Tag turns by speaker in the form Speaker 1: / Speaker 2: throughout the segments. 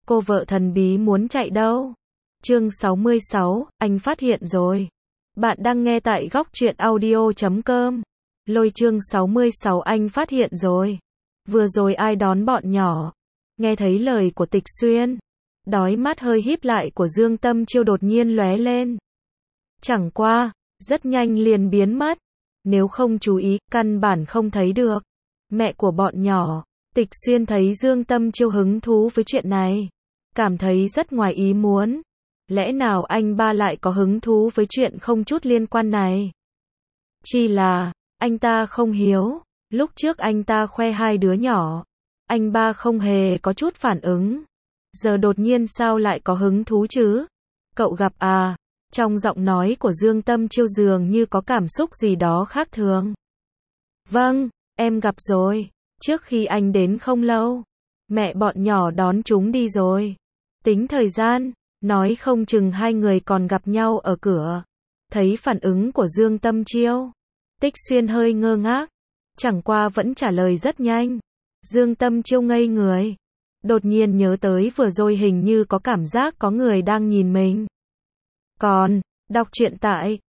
Speaker 1: cô vợ thần bí muốn chạy đâu? Chương 66, anh phát hiện rồi. Bạn đang nghe tại góc truyện audio.com. Lôi chương 66 anh phát hiện rồi. Vừa rồi ai đón bọn nhỏ? Nghe thấy lời của Tịch Xuyên. Đói mắt hơi híp lại của Dương Tâm Chiêu đột nhiên lóe lên. Chẳng qua, rất nhanh liền biến mất. Nếu không chú ý, căn bản không thấy được. Mẹ của bọn nhỏ, Tịch Xuyên thấy Dương Tâm Chiêu hứng thú với chuyện này. Cảm thấy rất ngoài ý muốn. Lẽ nào anh ba lại có hứng thú với chuyện không chút liên quan này? Chỉ là, anh ta không hiếu. Lúc trước anh ta khoe hai đứa nhỏ. Anh ba không hề có chút phản ứng. Giờ đột nhiên sao lại có hứng thú chứ? Cậu gặp à? Trong giọng nói của Dương Tâm Chiêu dường như có cảm xúc gì đó khác thường. Vâng, em gặp rồi. Trước khi anh đến không lâu. Mẹ bọn nhỏ đón chúng đi rồi. Tính thời gian, nói không chừng hai người còn gặp nhau ở cửa. Thấy phản ứng của Dương Tâm Chiêu. Tịch Xuyên hơi ngơ ngác. Chẳng qua vẫn trả lời rất nhanh. Dương Tâm Chiêu ngây người. Đột nhiên nhớ tới vừa rồi hình như có cảm giác có người đang nhìn mình. Còn, đọc truyện tại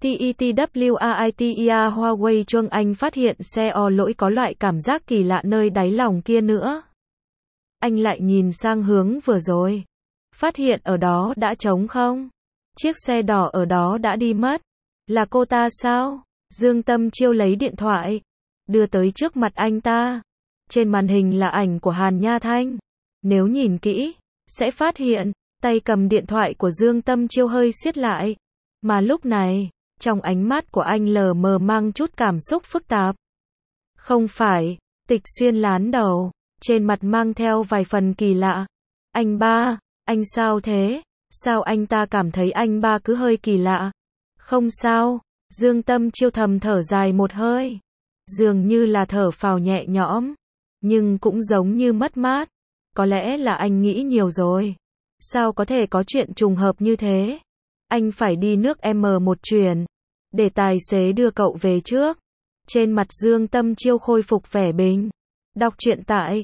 Speaker 1: ITETWAITEA Huawei Chuông anh phát hiện xe o lỗi có loại cảm giác kỳ lạ nơi đáy lòng kia nữa. Anh lại nhìn sang hướng vừa rồi. Phát hiện ở đó đã trống không? Chiếc xe đỏ ở đó đã đi mất. Là cô ta sao? Dương Tâm Chiêu lấy điện thoại. Đưa tới trước mặt anh ta. Trên màn hình là ảnh của Hàn Nha Thanh. Nếu nhìn kỹ, sẽ phát hiện, tay cầm điện thoại của Dương Tâm Chiêu hơi siết lại. Mà lúc này, trong ánh mắt của anh lờ mờ mang chút cảm xúc phức tạp. Không phải, Tịch Xuyên lán đầu, trên mặt mang theo vài phần kỳ lạ. Anh ba, anh sao thế? Sao anh ta cảm thấy anh ba cứ hơi kỳ lạ? Không sao, Dương Tâm Chiêu thầm thở dài một hơi. Dường như là thở phào nhẹ nhõm, nhưng cũng giống như mất mát. Có lẽ là anh nghĩ nhiều rồi. Sao có thể có chuyện trùng hợp như thế? Anh phải đi nước M một chuyển, để tài xế đưa cậu về trước. Trên mặt Dương Tâm Chiêu khôi phục vẻ bình. Đọc truyện tại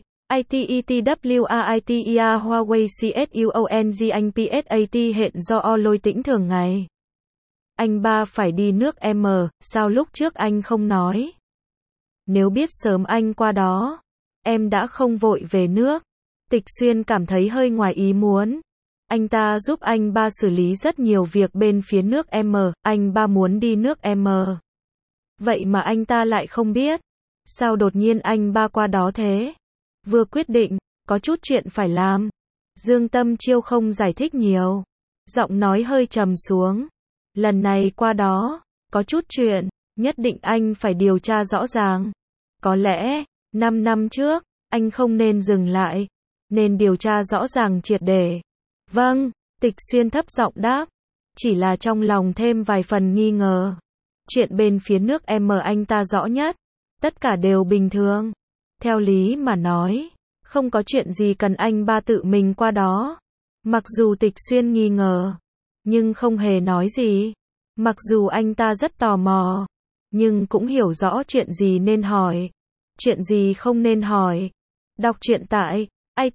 Speaker 1: ITETWAITEA Huawei CSUONG anh PSAT hiện do o lôi tĩnh thường ngày. Anh ba phải đi nước M, sao lúc trước anh không nói? Nếu biết sớm anh qua đó, em đã không vội về nước. Tịch Xuyên cảm thấy hơi ngoài ý muốn. Anh ta giúp anh ba xử lý rất nhiều việc bên phía nước M, anh ba muốn đi nước M. Vậy mà anh ta lại không biết. Sao đột nhiên anh ba qua đó thế? Vừa quyết định, có chút chuyện phải làm. Dương Tâm Chiêu không giải thích nhiều. Giọng nói hơi trầm xuống. Lần này qua đó, có chút chuyện, nhất định anh phải điều tra rõ ràng. Có lẽ, 5 năm trước, anh không nên dừng lại. Nên điều tra rõ ràng triệt để. Vâng, Tịch Xuyên thấp giọng đáp. Chỉ là trong lòng thêm vài phần nghi ngờ. Chuyện bên phía nước M anh ta rõ nhất. Tất cả đều bình thường. Theo lý mà nói, không có chuyện gì cần anh ba tự mình qua đó. Mặc dù Tịch Xuyên nghi ngờ, nhưng không hề nói gì. Mặc dù anh ta rất tò mò, nhưng cũng hiểu rõ chuyện gì nên hỏi, chuyện gì không nên hỏi. Đọc truyện tại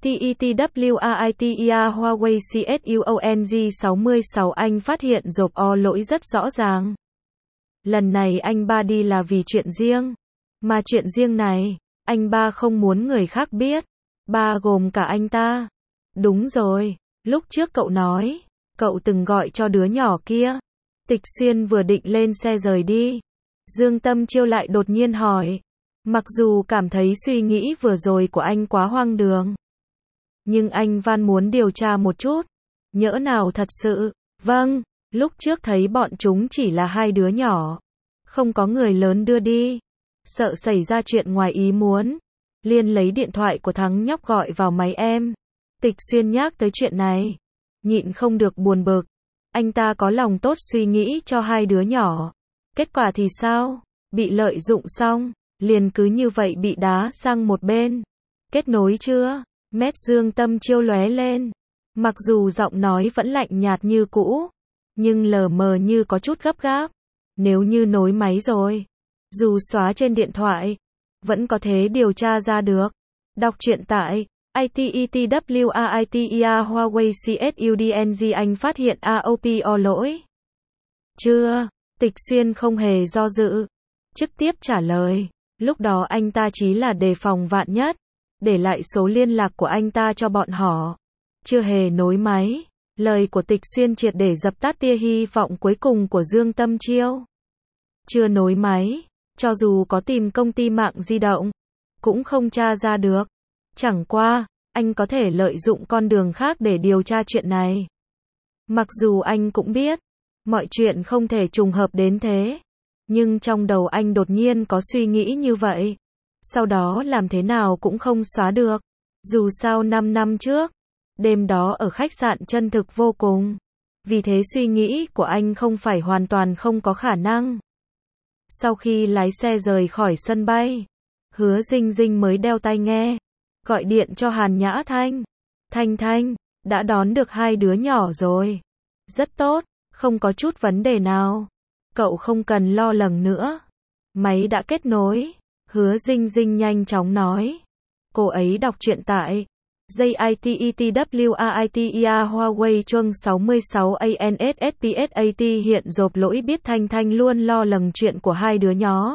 Speaker 1: ITETWAITEA Huawei CSUONG 66 anh phát hiện rộp o lỗi rất rõ ràng. Lần này anh ba đi là vì chuyện riêng. Mà chuyện riêng này, anh ba không muốn người khác biết. Ba gồm cả anh ta. Đúng rồi, lúc trước cậu nói, cậu từng gọi cho đứa nhỏ kia. Tịch Xuyên vừa định lên xe rời đi. Dương Tâm Chiêu lại đột nhiên hỏi. Mặc dù cảm thấy suy nghĩ vừa rồi của anh quá hoang đường. Nhưng anh van muốn điều tra một chút. Nhỡ nào thật sự. Vâng, lúc trước thấy bọn chúng chỉ là hai đứa nhỏ. Không có người lớn đưa đi. Sợ xảy ra chuyện ngoài ý muốn. Liền lấy điện thoại của thằng nhóc gọi vào máy em. Tịch Xuyên nhắc tới chuyện này. Nhịn không được buồn bực. Anh ta có lòng tốt suy nghĩ cho hai đứa nhỏ. Kết quả thì sao? Bị lợi dụng xong. Liền cứ như vậy bị đá sang một bên. Kết nối chưa? Mét Dương Tâm Chiêu lóe lên. Mặc dù giọng nói vẫn lạnh nhạt như cũ. Nhưng lờ mờ như có chút gấp gáp. Nếu như nối máy rồi. Dù xóa trên điện thoại. Vẫn có thể điều tra ra được. Đọc truyện tại ITETWAITEA Huawei CSUDNG anh phát hiện AOPO lỗi. Chưa, Tịch Xuyên không hề do dự. Trực tiếp trả lời. Lúc đó anh ta chỉ là đề phòng vạn nhất. Để lại số liên lạc của anh ta cho bọn họ. Chưa hề nối máy. Lời của Tịch Xuyên triệt để dập tắt tia hy vọng cuối cùng của Dương Tâm Chiêu. Chưa nối máy. Cho dù có tìm công ty mạng di động. Cũng không tra ra được. Chẳng qua, anh có thể lợi dụng con đường khác để điều tra chuyện này. Mặc dù anh cũng biết, mọi chuyện không thể trùng hợp đến thế. Nhưng trong đầu anh đột nhiên có suy nghĩ như vậy. Sau đó làm thế nào cũng không xóa được. Dù sao 5 năm trước, đêm đó ở khách sạn chân thực vô cùng. Vì thế suy nghĩ của anh không phải hoàn toàn không có khả năng. Sau khi lái xe rời khỏi sân bay, Hứa Dinh Dinh mới đeo tai nghe, gọi điện cho Hàn Nhã Thanh. Thanh Thanh, đã đón được 2 đứa nhỏ rồi. Rất tốt, không có chút vấn đề nào. Cậu không cần lo lắng nữa. Máy đã kết nối. Hứa Dinh Dinh nhanh chóng nói. Cô ấy đọc truyện tại JITETWAITEA Huawei chương 66 ANSSPSAT hiện dộp lỗi biết Thanh Thanh luôn lo lắng chuyện của 2 đứa nhỏ.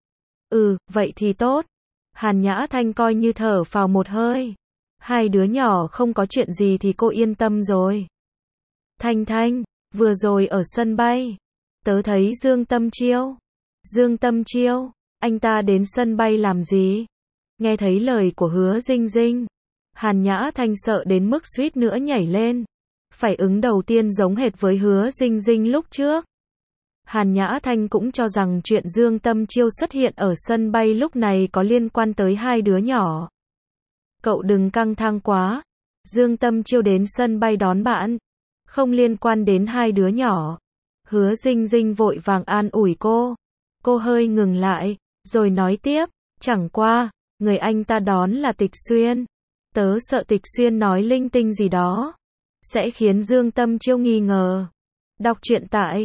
Speaker 1: Vậy thì tốt. Hàn Nhã Thanh coi như thở phào một hơi. 2 đứa nhỏ không có chuyện gì thì cô yên tâm rồi. Thanh Thanh, vừa rồi ở sân bay, tớ thấy Dương Tâm Chiêu. Dương Tâm Chiêu, anh ta đến sân bay làm gì? Nghe thấy lời của Hứa Dinh Dinh, Hàn Nhã Thanh sợ đến mức suýt nữa nhảy lên. Phản ứng đầu tiên giống hệt với Hứa Dinh Dinh lúc trước. Hàn Nhã Thanh cũng cho rằng chuyện Dương Tâm Chiêu xuất hiện ở sân bay lúc này có liên quan tới 2 đứa nhỏ. Cậu đừng căng thẳng quá. Dương Tâm Chiêu đến sân bay đón bạn. Không liên quan đến 2 đứa nhỏ. Hứa Dinh Dinh vội vàng an ủi cô. Cô hơi ngừng lại, rồi nói tiếp. Chẳng qua, người anh ta đón là Tịch Xuyên. Tớ sợ Tịch Xuyên nói linh tinh gì đó. Sẽ khiến Dương Tâm Chiêu nghi ngờ. Đọc truyện tại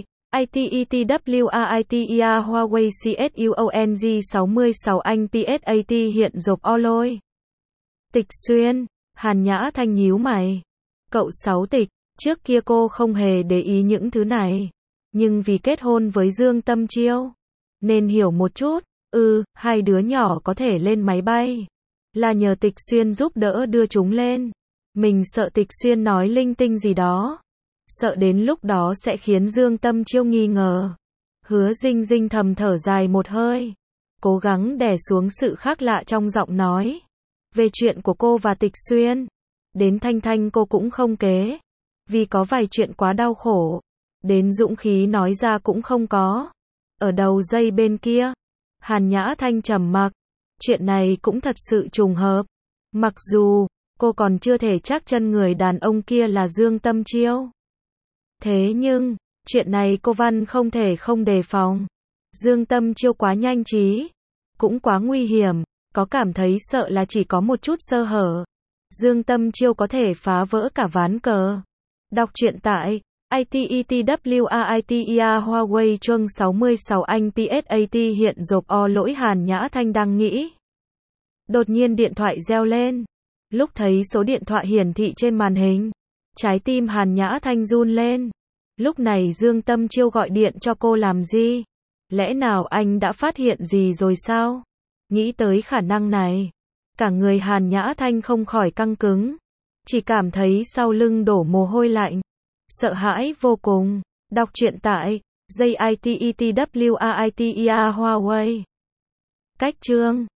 Speaker 1: ITETWAITEA Huawei CSUONG 66 anh PSAT hiện dộp o lôi. Tịch Xuyên, Hàn Nhã Thanh nhíu mày. Cậu Sáu Tịch, trước kia cô không hề để ý những thứ này. Nhưng vì kết hôn với Dương Tâm Chiêu, nên hiểu một chút. 2 đứa nhỏ có thể lên máy bay. Là nhờ Tịch Xuyên giúp đỡ đưa chúng lên. Mình sợ Tịch Xuyên nói linh tinh gì đó. Sợ đến lúc đó sẽ khiến Dương Tâm Chiêu nghi ngờ. Hứa Dinh Dinh thầm thở dài một hơi. Cố gắng đè xuống sự khác lạ trong giọng nói. Về chuyện của cô và Tịch Xuyên. Đến Thanh Thanh cô cũng không kế. Vì có vài chuyện quá đau khổ. Đến dũng khí nói ra cũng không có. Ở đầu dây bên kia. Hàn Nhã Thanh trầm mặc. Chuyện này cũng thật sự trùng hợp. Mặc dù, cô còn chưa thể chắc chân người đàn ông kia là Dương Tâm Chiêu. Thế nhưng, chuyện này cô Văn không thể không đề phòng. Dương Tâm Chiêu quá nhanh trí. Cũng quá nguy hiểm. Có cảm thấy sợ là chỉ có một chút sơ hở. Dương Tâm Chiêu có thể phá vỡ cả ván cờ. Đọc truyện tại ITETWAITEA Huawei chương 66 anh PSAT hiện dộp o lỗi Hàn Nhã Thanh đang nghĩ. Đột nhiên điện thoại reo lên. Lúc thấy số điện thoại hiển thị trên màn hình, trái tim Hàn Nhã Thanh run lên. Lúc này Dương Tâm Chiêu gọi điện cho cô làm gì? Lẽ nào anh đã phát hiện gì rồi sao? Nghĩ tới khả năng này, cả người Hàn Nhã Thanh không khỏi căng cứng. Chỉ cảm thấy sau lưng đổ mồ hôi lạnh. Sợ hãi vô cùng. Đọc truyện tại JITETWAITEA Huawei. Cách chương